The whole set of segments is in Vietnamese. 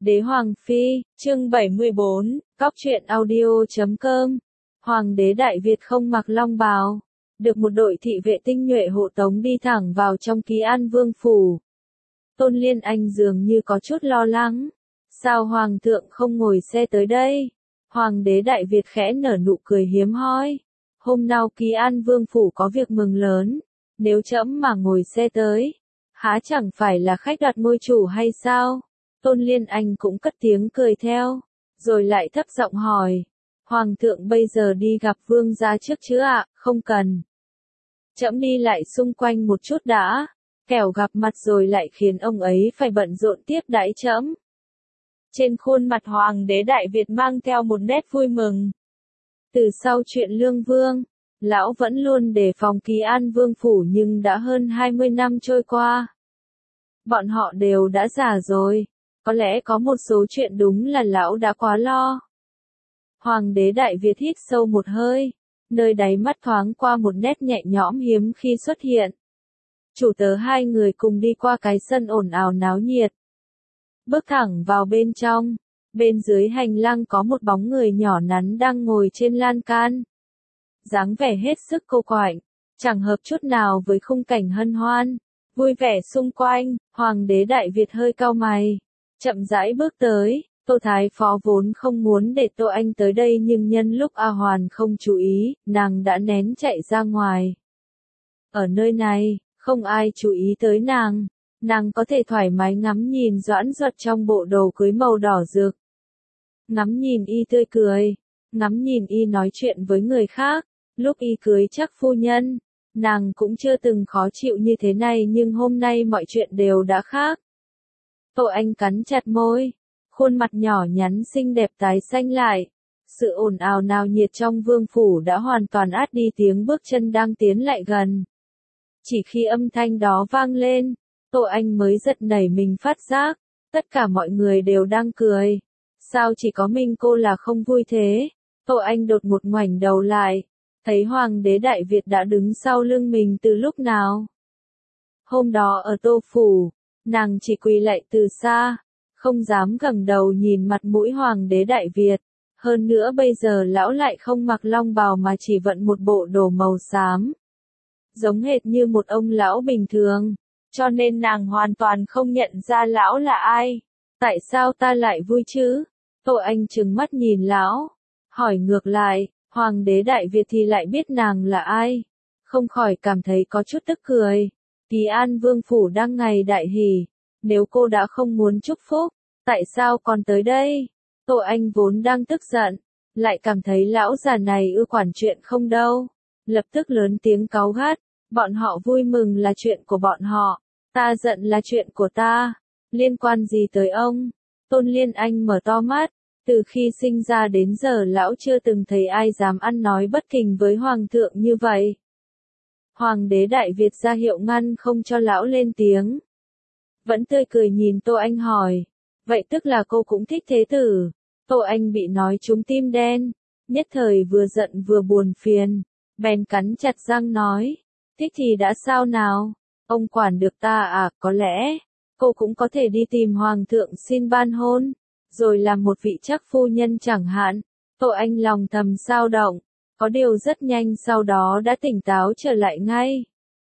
Đế Hoàng Phi, chương 74, Cóc truyện audio.com. Hoàng đế Đại Việt không mặc long bào, được một đội thị vệ tinh nhuệ hộ tống đi thẳng vào trong Ký An Vương phủ. Tôn Liên Anh dường như có chút lo lắng. Sao Hoàng thượng không ngồi xe tới đây? Hoàng đế Đại Việt khẽ nở nụ cười hiếm hoi. Hôm nào Ký An Vương phủ có việc mừng lớn, nếu trẫm mà ngồi xe tới, há chẳng phải là khách đoạt ngôi chủ hay sao? Tôn Liên Anh cũng cất tiếng cười theo, rồi lại thấp giọng hỏi. Hoàng thượng bây giờ đi gặp vương gia trước chứ ạ? Không cần. Trẫm đi lại xung quanh một chút đã, kẻo gặp mặt rồi lại khiến ông ấy phải bận rộn tiếp đãi trẫm. Trên khuôn mặt Hoàng đế Đại Việt mang theo một nét vui mừng. Từ sau chuyện Lương Vương, lão vẫn luôn đề phòng Ký An Vương phủ nhưng đã hơn 20 năm trôi qua. Bọn họ đều đã già rồi, có lẽ có một số chuyện đúng là lão đã quá lo. Hoàng đế Đại Việt hít sâu một hơi, nơi đáy mắt thoáng qua một nét nhẹ nhõm hiếm khi xuất hiện. Chủ tớ hai người cùng đi qua cái sân ồn ào náo nhiệt. Bước thẳng vào bên trong, bên dưới hành lang có một bóng người nhỏ nhắn đang ngồi trên lan can. Dáng vẻ hết sức cô quạnh, chẳng hợp chút nào với khung cảnh hân hoan, vui vẻ xung quanh. Hoàng đế Đại Việt hơi cau mày, chậm rãi bước tới. Tô Thái Phó vốn không muốn để Tô Anh tới đây nhưng nhân lúc A Hoàn không chú ý, nàng đã nén chạy ra ngoài. Ở nơi này, không ai chú ý tới nàng có thể thoải mái ngắm nhìn Doãn Duật trong bộ đồ cưới màu đỏ rực. Ngắm nhìn y tươi cười, ngắm nhìn y nói chuyện với người khác, lúc y cưới chắc phu nhân, nàng cũng chưa từng khó chịu như thế này nhưng hôm nay mọi chuyện đều đã khác. Tô Anh cắn chặt môi, khuôn mặt nhỏ nhắn xinh đẹp tái xanh lại. Sự ồn ào náo nhiệt trong vương phủ đã hoàn toàn át đi tiếng bước chân đang tiến lại gần. Chỉ khi âm thanh đó vang lên, Tô Anh mới giật nảy mình phát giác, tất cả mọi người đều đang cười. Sao chỉ có mình cô là không vui thế? Tô Anh đột ngột ngoảnh đầu lại, thấy Hoàng đế Đại Việt đã đứng sau lưng mình từ lúc nào. Hôm đó ở Tô Phủ, nàng chỉ quỳ lạy từ xa, không dám ngẩng đầu nhìn mặt mũi Hoàng đế Đại Việt. Hơn nữa bây giờ lão lại không mặc long bào mà chỉ vận một bộ đồ màu xám. Giống hệt như một ông lão bình thường, cho nên nàng hoàn toàn không nhận ra lão là ai. Tại sao ta lại vui chứ? Tô Anh trừng mắt nhìn lão, hỏi ngược lại, Hoàng đế Đại Việt thì lại biết nàng là ai? Không khỏi cảm thấy có chút tức cười. Ký An Vương phủ đang ngày đại hỷ, nếu cô đã không muốn chúc phúc, tại sao còn tới đây? Tô Anh vốn đang tức giận, lại cảm thấy lão già này ưa quản chuyện không đâu. Lập tức lớn tiếng cáu gắt, bọn họ vui mừng là chuyện của bọn họ, ta giận là chuyện của ta, liên quan gì tới ông? Tôn Liên Anh mở to mắt, từ khi sinh ra đến giờ lão chưa từng thấy ai dám ăn nói bất kính với Hoàng thượng như vậy. Hoàng đế Đại Việt ra hiệu ngăn không cho lão lên tiếng. Vẫn tươi cười nhìn Tô Anh hỏi, vậy tức là cô cũng thích thế tử? Tô Anh bị nói trúng tim đen, nhất thời vừa giận vừa buồn phiền, bèn cắn chặt răng nói, thích thì đã sao nào, ông quản được ta à? Có lẽ, cô cũng có thể đi tìm Hoàng thượng xin ban hôn, rồi làm một vị chắc phu nhân chẳng hạn. Tô Anh lòng thầm xao động, có điều rất nhanh sau đó đã tỉnh táo trở lại ngay.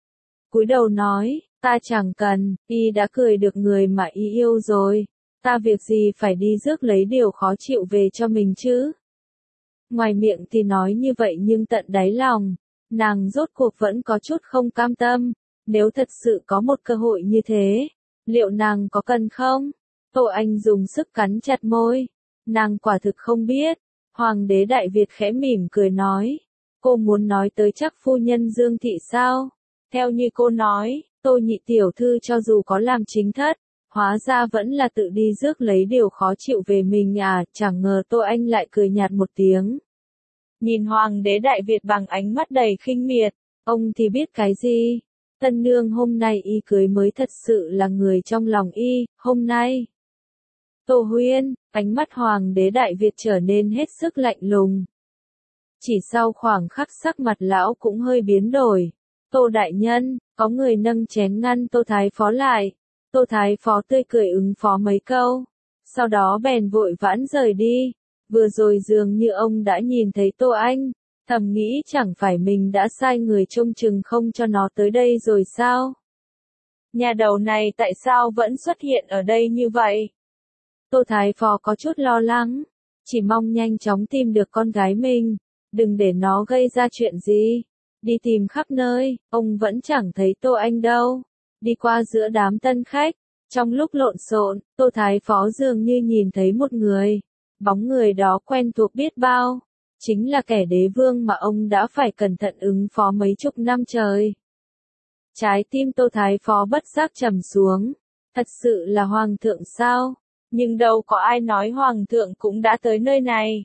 Cúi đầu nói, ta chẳng cần, y đã cười được người mà y yêu rồi, ta việc gì phải đi rước lấy điều khó chịu về cho mình chứ? Ngoài miệng thì nói như vậy nhưng tận đáy lòng, nàng rốt cuộc vẫn có chút không cam tâm. Nếu thật sự có một cơ hội như thế, liệu nàng có cần không? Tô Anh dùng sức cắn chặt môi, nàng quả thực không biết. Hoàng đế Đại Việt khẽ mỉm cười nói, cô muốn nói tới chắc phu nhân Dương Thị sao? Theo như cô nói, Tô nhị tiểu thư cho dù có làm chính thất, hóa ra vẫn là tự đi rước lấy điều khó chịu về mình à? Chẳng ngờ Tô Anh lại cười nhạt một tiếng. Nhìn Hoàng đế Đại Việt bằng ánh mắt đầy khinh miệt, ông thì biết cái gì? Tân nương hôm nay y cưới mới thật sự là người trong lòng y, hôm nay. Tô Huyên, ánh mắt Hoàng đế Đại Việt trở nên hết sức lạnh lùng. Chỉ sau khoảng khắc sắc mặt lão cũng hơi biến đổi. Tô đại nhân, có người nâng chén ngăn Tô Thái Phó lại. Tô Thái Phó tươi cười ứng phó mấy câu, sau đó bèn vội vãn rời đi. Vừa rồi dường như ông đã nhìn thấy Tô Anh, thầm nghĩ chẳng phải mình đã sai người trông chừng không cho nó tới đây rồi sao? Nhà đầu này tại sao vẫn xuất hiện ở đây như vậy? Tô Thái Phó có chút lo lắng, chỉ mong nhanh chóng tìm được con gái mình, đừng để nó gây ra chuyện gì. Đi tìm khắp nơi, ông vẫn chẳng thấy Tô Anh đâu. Đi qua giữa đám tân khách, trong lúc lộn xộn, Tô Thái Phó dường như nhìn thấy một người. Bóng người đó quen thuộc biết bao, chính là kẻ đế vương mà ông đã phải cẩn thận ứng phó mấy chục năm trời. Trái tim Tô Thái Phó bất giác trầm xuống, thật sự là hoàng thượng sao? Nhưng đâu có ai nói hoàng thượng cũng đã tới nơi này.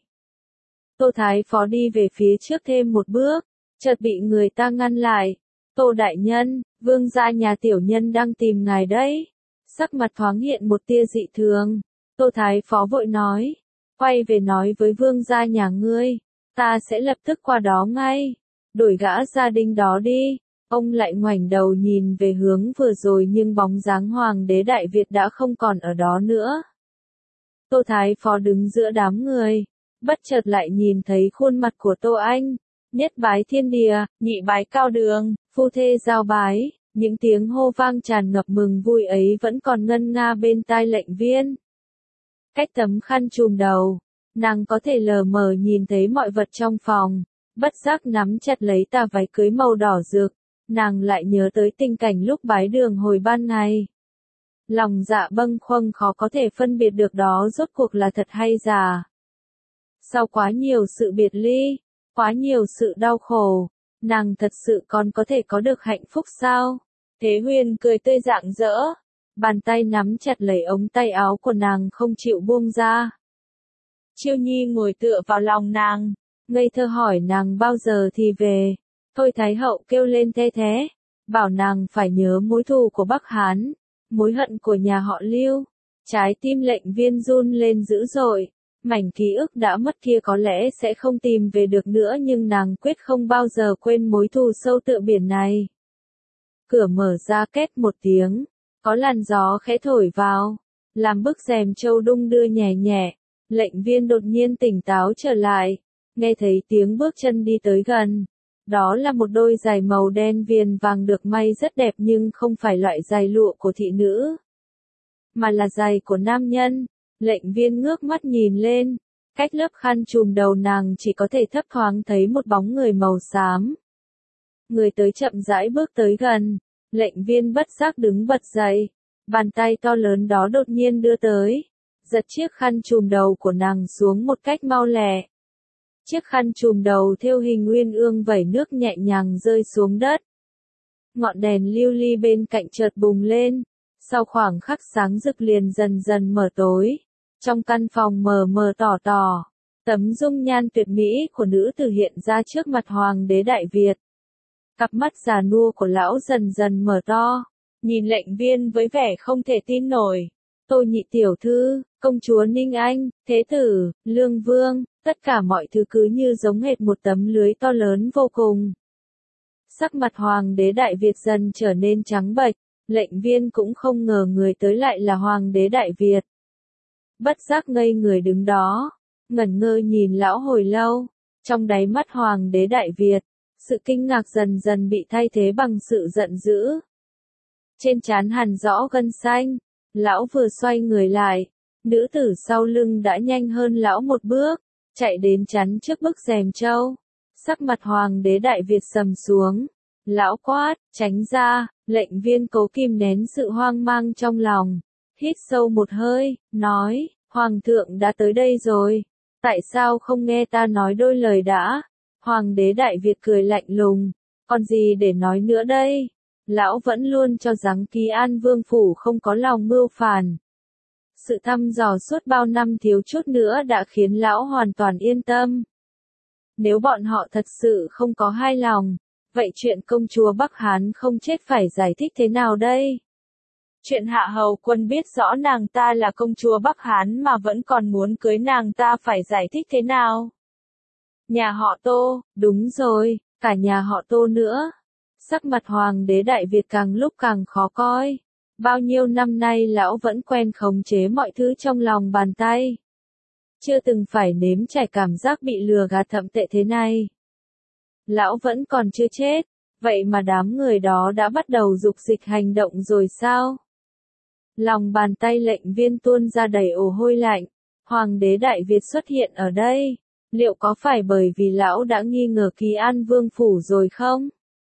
Tô Thái Phó đi về phía trước thêm một bước, chợt bị người ta ngăn lại. Tô đại nhân, vương gia nhà tiểu nhân đang tìm ngài đấy. Sắc mặt thoáng hiện một tia dị thường. Tô Thái Phó vội nói, quay về nói với vương gia nhà ngươi, ta sẽ lập tức qua đó ngay. Đuổi gã gia đình đó đi. Ông lại ngoảnh đầu nhìn về hướng vừa rồi nhưng bóng dáng hoàng đế Đại Việt đã không còn ở đó nữa. Tô Thái Phó đứng giữa đám người, bất chợt lại nhìn thấy khuôn mặt của Tô Anh. Nhất bái thiên địa, nhị bái cao đường, phu thê giao bái, những tiếng hô vang tràn ngập mừng vui ấy vẫn còn ngân nga bên tai Lệnh Viên. Cách tấm khăn trùm đầu, nàng có thể lờ mờ nhìn thấy mọi vật trong phòng, bất giác nắm chặt lấy tà váy cưới màu đỏ rực, nàng lại nhớ tới tình cảnh lúc bái đường hồi ban ngày. Lòng dạ bâng khuâng khó có thể phân biệt được đó rốt cuộc là thật hay giả. Sau quá nhiều sự biệt ly, quá nhiều sự đau khổ, nàng thật sự còn có thể có được hạnh phúc sao? Thế Huyền cười tươi rạng rỡ, bàn tay nắm chặt lấy ống tay áo của nàng không chịu buông ra. Chiêu Nhi ngồi tựa vào lòng nàng, ngây thơ hỏi nàng bao giờ thì về. Thôi Thái hậu kêu lên the thế, bảo nàng phải nhớ mối thù của Bắc Hán, mối hận của nhà họ Lưu. Trái tim Lệnh Viên run lên dữ dội, mảnh ký ức đã mất kia có lẽ sẽ không tìm về được nữa nhưng nàng quyết không bao giờ quên mối thù sâu tựa biển này. Cửa mở ra két một tiếng, có làn gió khẽ thổi vào, làm bức rèm châu đung đưa nhẹ nhẹ. Lệnh Viên đột nhiên tỉnh táo trở lại, nghe thấy tiếng bước chân đi tới gần. Đó là một đôi giày màu đen viền vàng được may rất đẹp nhưng không phải loại giày lụa của thị nữ, mà là giày của nam nhân. Lệnh Viên ngước mắt nhìn lên, cách lớp khăn trùm đầu nàng chỉ có thể thấp thoáng thấy một bóng người màu xám. Người tới chậm rãi bước tới gần, Lệnh Viên bất giác đứng bật dậy, bàn tay to lớn đó đột nhiên đưa tới, giật chiếc khăn trùm đầu của nàng xuống một cách mau lẹ. Chiếc khăn trùm đầu thêu hình uyên ương vẩy nước nhẹ nhàng rơi xuống đất. Ngọn đèn lưu ly bên cạnh chợt bùng lên, sau khoảng khắc sáng rực liền dần dần mở tối. Trong căn phòng mờ mờ tỏ tỏ, tấm dung nhan tuyệt mỹ của nữ tử hiện ra trước mặt hoàng đế Đại Việt. Cặp mắt già nua của lão dần dần mở to, nhìn Lệnh Viên với vẻ không thể tin nổi. Tô nhị tiểu thư, công chúa Ninh Anh, thế tử, lương vương, tất cả mọi thứ cứ như giống hệt một tấm lưới to lớn vô cùng. Sắc mặt hoàng đế Đại Việt dần trở nên trắng bệch, Lệnh Viên cũng không ngờ người tới lại là hoàng đế Đại Việt. Bất giác ngây người đứng đó, ngẩn ngơ nhìn lão hồi lâu, trong đáy mắt hoàng đế Đại Việt, sự kinh ngạc dần dần bị thay thế bằng sự giận dữ. Trên trán hằn rõ gân xanh, lão vừa xoay người lại, nữ tử sau lưng đã nhanh hơn lão một bước, chạy đến chắn trước bức rèm châu. Sắc mặt hoàng đế Đại Việt sầm xuống, lão quát, tránh ra. Lệnh Viên cố kìm nén sự hoang mang trong lòng, hít sâu một hơi, nói, hoàng thượng đã tới đây rồi, tại sao không nghe ta nói đôi lời đã? Hoàng đế Đại Việt cười lạnh lùng, còn gì để nói nữa đây? Lão vẫn luôn cho rằng Kỳ An Vương Phủ không có lòng mưu phản. Sự thăm dò suốt bao năm thiếu chút nữa đã khiến lão hoàn toàn yên tâm. Nếu bọn họ thật sự không có hai lòng, vậy chuyện công chúa Bắc Hán không chết phải giải thích thế nào đây? Chuyện Hạ Hầu Quân biết rõ nàng ta là công chúa Bắc Hán mà vẫn còn muốn cưới nàng ta phải giải thích thế nào? Nhà họ Tô, đúng rồi, cả nhà họ Tô nữa. Sắc mặt hoàng đế Đại Việt càng lúc càng khó coi. Bao nhiêu năm nay lão vẫn quen khống chế mọi thứ trong lòng bàn tay. Chưa từng phải nếm trải cảm giác bị lừa gạt thậm tệ thế này. Lão vẫn còn chưa chết, vậy mà đám người đó đã bắt đầu dục dịch hành động rồi sao? Lòng bàn tay lệnh viên tuôn ra đầy ồ hôi lạnh. Hoàng đế Đại Việt xuất hiện ở đây. Liệu có phải bởi vì lão đã nghi ngờ Kỳ An Vương Phủ rồi không?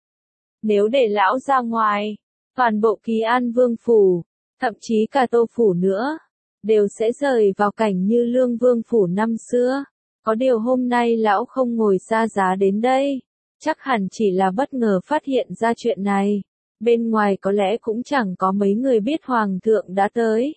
Nếu để lão ra ngoài, toàn bộ Kỳ An Vương Phủ, thậm chí cả Tô Phủ nữa, đều sẽ rời vào cảnh như Lương Vương Phủ năm xưa. Có điều hôm nay lão không ngồi xa giá đến đây, chắc hẳn chỉ là bất ngờ phát hiện ra chuyện này. Bên ngoài có lẽ cũng chẳng có mấy người biết Hoàng thượng đã tới.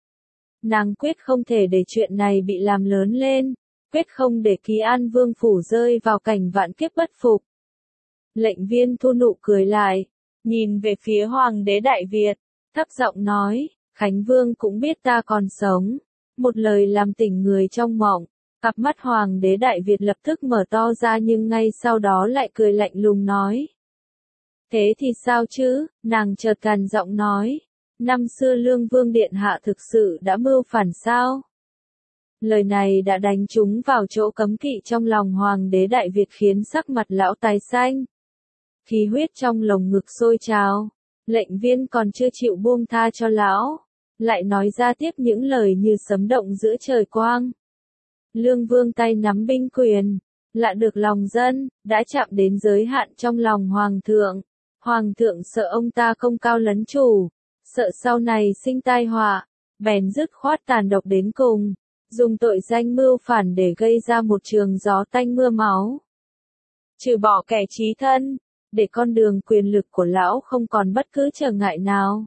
Nàng quyết không thể để chuyện này bị làm lớn lên, quyết không để Kỳ An Vương Phủ rơi vào cảnh vạn kiếp bất phục. Lệnh viên thu nụ cười lại, nhìn về phía Hoàng đế Đại Việt, thấp giọng nói, Khánh Vương cũng biết ta còn sống. Một lời làm tỉnh người trong mộng, cặp mắt Hoàng đế Đại Việt lập tức mở to ra nhưng ngay sau đó lại cười lạnh lùng nói. Thế thì sao chứ, nàng chợt gằn giọng nói, năm xưa Lương Vương Điện Hạ thực sự đã mưu phản sao? Lời này đã đánh trúng vào chỗ cấm kỵ trong lòng Hoàng đế Đại Việt khiến sắc mặt lão tái xanh. Khí huyết trong lồng ngực sôi trào, lệnh viên còn chưa chịu buông tha cho lão, lại nói ra tiếp những lời như sấm động giữa trời quang. Lương Vương tay nắm binh quyền, lạ được lòng dân, đã chạm đến giới hạn trong lòng Hoàng thượng. Hoàng thượng sợ ông ta công cao lấn chủ, sợ sau này sinh tai họa, bèn dứt khoát tàn độc đến cùng, dùng tội danh mưu phản để gây ra một trường gió tanh mưa máu. Trừ bỏ kẻ chí thân, để con đường quyền lực của lão không còn bất cứ trở ngại nào.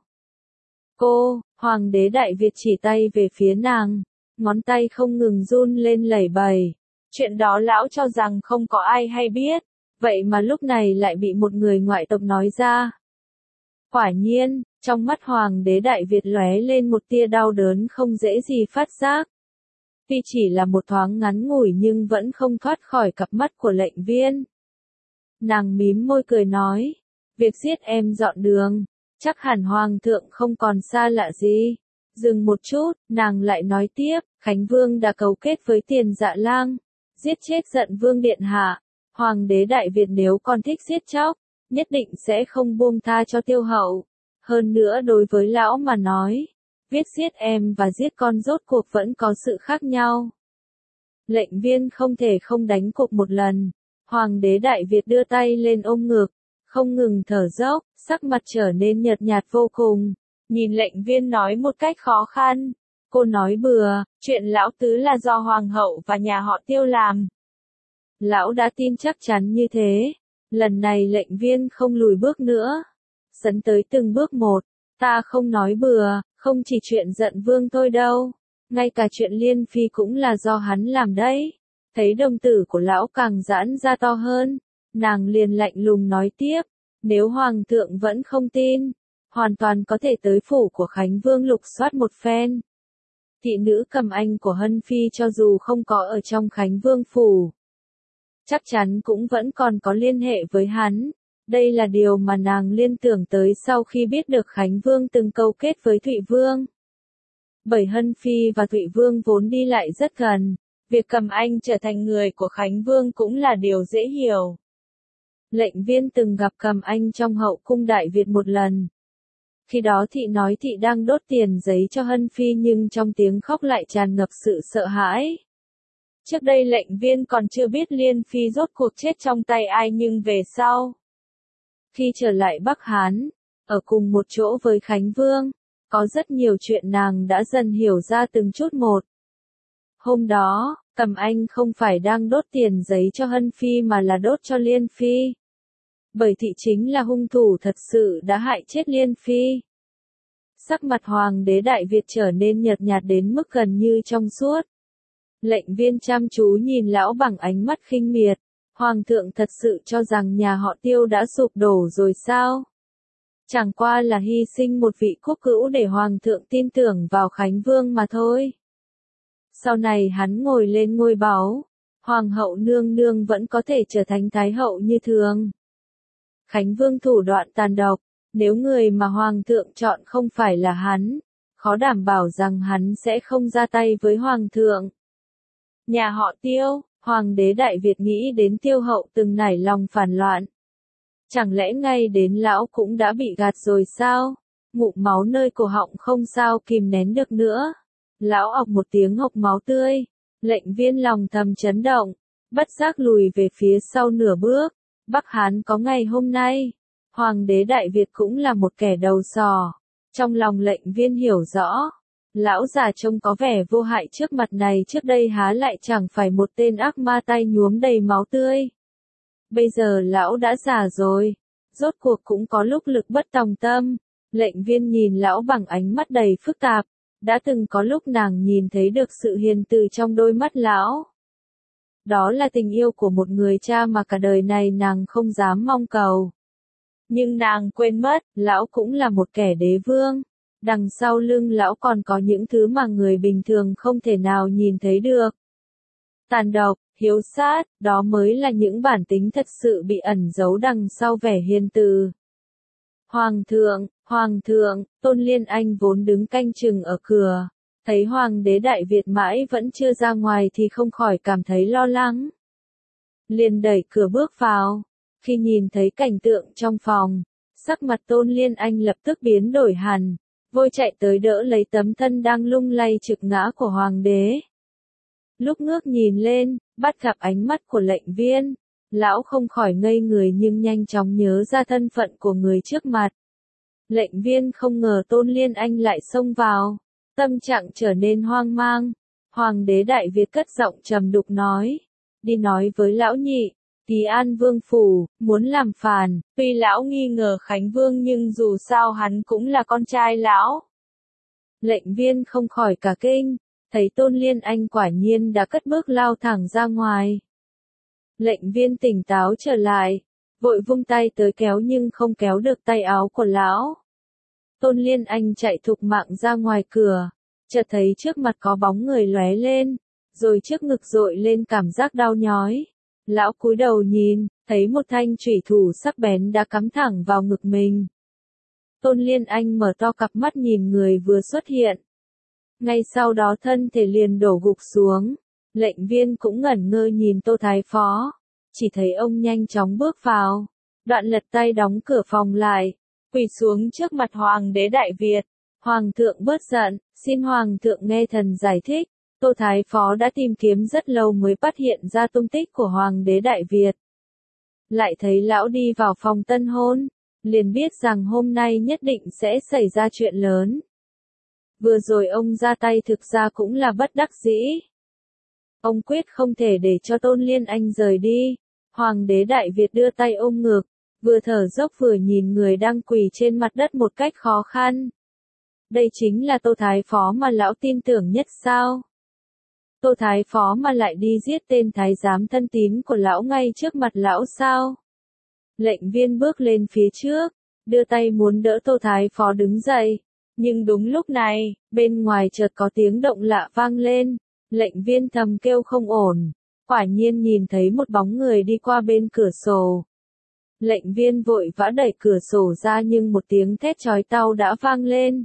Cô, Hoàng đế Đại Việt chỉ tay về phía nàng, ngón tay không ngừng run lên lẩy bẩy. Chuyện đó lão cho rằng không có ai hay biết, vậy mà lúc này lại bị một người ngoại tộc nói ra. Quả nhiên, trong mắt Hoàng đế Đại Việt lóe lên một tia đau đớn không dễ gì phát giác. Tuy chỉ là một thoáng ngắn ngủi nhưng vẫn không thoát khỏi cặp mắt của lệnh viên. Nàng mím môi cười nói, việc giết em dọn đường, chắc hẳn Hoàng thượng không còn xa lạ gì. Dừng một chút, nàng lại nói tiếp, Khánh Vương đã cấu kết với Tiền Dạ Lang, giết chết Giận Vương Điện Hạ. Hoàng đế Đại Việt nếu còn thích giết chóc, nhất định sẽ không buông tha cho Tiêu Hậu. Hơn nữa đối với lão mà nói, viết giết em và giết con rốt cuộc vẫn có sự khác nhau. Lệnh viên không thể không đánh cục một lần. Hoàng đế Đại Việt đưa tay lên ôm ngực, không ngừng thở dốc, sắc mặt trở nên nhợt nhạt vô cùng. Nhìn lệnh viên nói một cách khó khăn. Cô nói bừa, chuyện lão tứ là do Hoàng hậu và nhà họ Tiêu làm. Lão đã tin chắc chắn như thế. Lần này lệnh viên không lùi bước nữa. Sấn tới từng bước một. Ta không nói bừa, không chỉ chuyện Giận Vương thôi đâu. Ngay cả chuyện Liên Phi cũng là do hắn làm đấy. Thấy đồng tử của lão càng giãn ra to hơn. Nàng liền lạnh lùng nói tiếp. Nếu Hoàng thượng vẫn không tin, hoàn toàn có thể tới phủ của Khánh Vương lục soát một phen. Thị nữ Cầm Anh của Hân Phi cho dù không có ở trong Khánh Vương phủ, chắc chắn cũng vẫn còn có liên hệ với hắn. Đây là điều mà nàng liên tưởng tới sau khi biết được Khánh Vương từng câu kết với Thụy Vương. Bởi Hân Phi và Thụy Vương vốn đi lại rất gần, việc Cầm Anh trở thành người của Khánh Vương cũng là điều dễ hiểu. Lệnh viên từng gặp Cầm Anh trong hậu cung Đại Việt một lần. Khi đó thị nói thị đang đốt tiền giấy cho Hân Phi nhưng trong tiếng khóc lại tràn ngập sự sợ hãi. Trước đây lệnh viên còn chưa biết Liên Phi rốt cuộc chết trong tay ai nhưng về sau, khi trở lại Bắc Hán, ở cùng một chỗ với Khánh Vương, có rất nhiều chuyện nàng đã dần hiểu ra từng chút một. Hôm đó, Cầm Anh không phải đang đốt tiền giấy cho Hân Phi mà là đốt cho Liên Phi. Bởi thị chính là hung thủ thật sự đã hại chết Liên Phi. Sắc mặt Hoàng đế Đại Việt trở nên nhợt nhạt đến mức gần như trong suốt. Lệnh viên chăm chú nhìn lão bằng ánh mắt khinh miệt. Hoàng thượng thật sự cho rằng nhà họ Tiêu đã sụp đổ rồi sao? Chẳng qua là hy sinh một vị quốc cữu để Hoàng thượng tin tưởng vào Khánh Vương mà thôi. Sau này hắn ngồi lên ngôi báu, Hoàng hậu nương nương vẫn có thể trở thành Thái hậu như thường. Khánh Vương thủ đoạn tàn độc, Nếu người mà hoàng thượng chọn không phải là hắn, khó đảm bảo rằng hắn sẽ không ra tay với hoàng thượng. Nhà họ Tiêu, hoàng đế Đại Việt nghĩ đến Tiêu hậu từng nảy lòng phản loạn. Chẳng lẽ ngay đến lão cũng đã bị gạt rồi sao? Ngụm máu nơi cổ họng không sao kìm nén được nữa. Lão ọc một tiếng hộc máu tươi. Lệnh Viên lòng thầm chấn động, bất giác lùi về phía sau nửa bước. Bắc Hán có ngày hôm nay. Hoàng đế Đại Việt cũng là một kẻ đầu sò. Trong lòng Lệnh Viên hiểu rõ. Lão già trông có vẻ vô hại trước mặt này trước đây há lại chẳng phải một tên ác ma tay nhuốm đầy máu tươi. Bây giờ lão đã già rồi, rốt cuộc cũng có lúc lực bất tòng tâm. Lệnh Viên nhìn lão bằng ánh mắt đầy phức tạp, đã từng có lúc nàng nhìn thấy được sự hiền từ trong đôi mắt lão. Đó là tình yêu của một người cha mà cả đời này nàng không dám mong cầu. Nhưng nàng quên mất, lão cũng là một kẻ đế vương. Đằng sau lưng lão còn có những thứ mà người bình thường không thể nào nhìn thấy được. Tàn độc, hiếu sát, đó mới là những bản tính thật sự bị ẩn giấu đằng sau vẻ hiền từ. Hoàng thượng, Tôn Liên Anh vốn đứng canh chừng ở cửa, thấy Hoàng đế Đại Việt mãi vẫn chưa ra ngoài thì không khỏi cảm thấy lo lắng. Liền đẩy cửa bước vào, khi nhìn thấy cảnh tượng trong phòng, sắc mặt Tôn Liên Anh lập tức biến đổi hẳn, vội chạy tới đỡ lấy tấm thân đang lung lay trực ngã của Hoàng đế. Lúc ngước nhìn lên, bắt gặp ánh mắt của Lệnh Viên, lão không khỏi ngây người nhưng nhanh chóng nhớ ra thân phận của người trước mặt. Lệnh Viên không ngờ Tôn Liên Anh lại xông vào, tâm trạng trở nên hoang mang. Hoàng đế Đại Việt cất giọng trầm đục nói, đi nói với lão nhị, Kỳ An Vương phủ, muốn làm phản, tuy lão nghi ngờ Khánh Vương nhưng dù sao hắn cũng là con trai lão. Lệnh Viên không khỏi cả kinh, thấy Tôn Liên Anh quả nhiên đã cất bước lao thẳng ra ngoài. Lệnh Viên tỉnh táo trở lại, vội vung tay tới kéo nhưng không kéo được tay áo của lão. Tôn Liên Anh chạy thục mạng ra ngoài cửa, chợt thấy trước mặt có bóng người lóe lên, rồi trước ngực dội lên cảm giác đau nhói. Lão cúi đầu nhìn, thấy một thanh chủy thủ sắc bén đã cắm thẳng vào ngực mình. Tôn Liên Anh mở to cặp mắt nhìn người vừa xuất hiện. Ngay sau đó thân thể liền đổ gục xuống. Lệnh Viên cũng ngẩn ngơ nhìn Tô Thái Phó, chỉ thấy ông nhanh chóng bước vào, đoạn lật tay đóng cửa phòng lại, quỳ xuống trước mặt Hoàng đế Đại Việt. Hoàng thượng bớt giận, xin Hoàng thượng nghe thần giải thích. Tô Thái Phó đã tìm kiếm rất lâu mới phát hiện ra tung tích của Hoàng đế Đại Việt. Lại thấy lão đi vào phòng tân hôn, liền biết rằng hôm nay nhất định sẽ xảy ra chuyện lớn. Vừa rồi ông ra tay thực ra cũng là bất đắc dĩ. Ông quyết không thể để cho Tôn Liên Anh rời đi. Hoàng đế Đại Việt đưa tay ôm ngực, vừa thở dốc vừa nhìn người đang quỳ trên mặt đất một cách khó khăn. Đây chính là Tô Thái Phó mà lão tin tưởng nhất sao? Tô Thái Phó mà lại đi giết tên thái giám thân tín của lão ngay trước mặt lão sao? Lệnh Viên bước lên phía trước, đưa tay muốn đỡ Tô Thái Phó đứng dậy. Nhưng đúng lúc này, bên ngoài chợt có tiếng động lạ vang lên. Lệnh Viên thầm kêu không ổn, quả nhiên nhìn thấy một bóng người đi qua bên cửa sổ. Lệnh Viên vội vã đẩy cửa sổ ra nhưng một tiếng thét chói tai đã vang lên.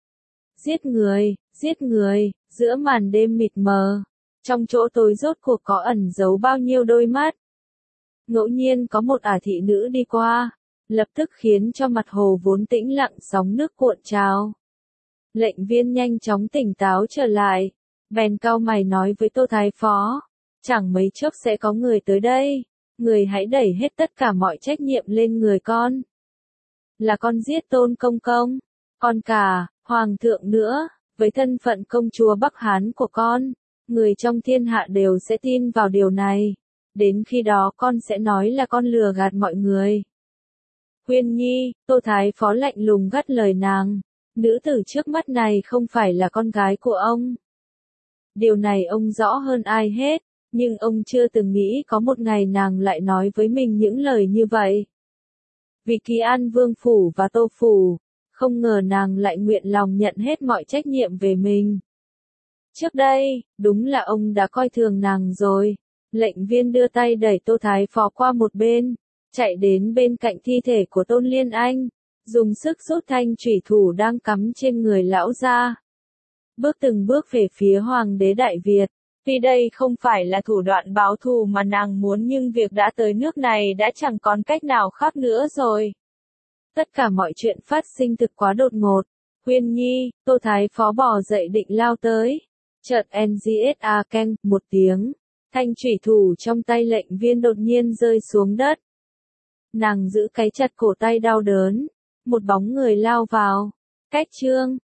Giết người, giữa màn đêm mịt mờ, trong chỗ tối rốt cuộc có ẩn giấu bao nhiêu đôi mắt. Ngẫu nhiên có một ả thị nữ đi qua, lập tức khiến cho mặt hồ vốn tĩnh lặng sóng nước cuộn trào. Lệnh Viên nhanh chóng tỉnh táo trở lại, bèn cau mày nói với Tô Thái Phó, chẳng mấy chốc sẽ có người tới đây, người hãy đẩy hết tất cả mọi trách nhiệm lên người con. Là con giết Tôn công công, còn cả Hoàng thượng nữa, với thân phận công chúa Bắc Hán của con, người trong thiên hạ đều sẽ tin vào điều này. Đến khi đó con sẽ nói là con lừa gạt mọi người. Quyên Nhi, Tô Thái Phó lạnh lùng gắt lời nàng, nữ tử trước mắt này không phải là con gái của ông. Điều này ông rõ hơn ai hết, nhưng ông chưa từng nghĩ có một ngày nàng lại nói với mình những lời như vậy. Vì Kỳ An Vương phủ và Tô phủ, không ngờ nàng lại nguyện lòng nhận hết mọi trách nhiệm về mình. Trước đây, đúng là ông đã coi thường nàng rồi. Lệnh Viên đưa tay đẩy Tô Thái Phó qua một bên, chạy đến bên cạnh thi thể của Tôn Liên Anh, dùng sức rút thanh chủy thủ đang cắm trên người lão ra. Bước từng bước về phía Hoàng đế Đại Việt. Tuy đây không phải là thủ đoạn báo thù mà nàng muốn nhưng việc đã tới nước này đã chẳng còn cách nào khác nữa rồi. Tất cả mọi chuyện phát sinh thực quá đột ngột. Huyên Nhi, Tô Thái Phó bò dậy định lao tới. Chợt NGSA keng một tiếng. Thanh chủy thủ trong tay lệnh viên đột nhiên rơi xuống đất. Nàng giữ cái chặt cổ tay đau đớn. Một bóng người lao vào. Cách Trương.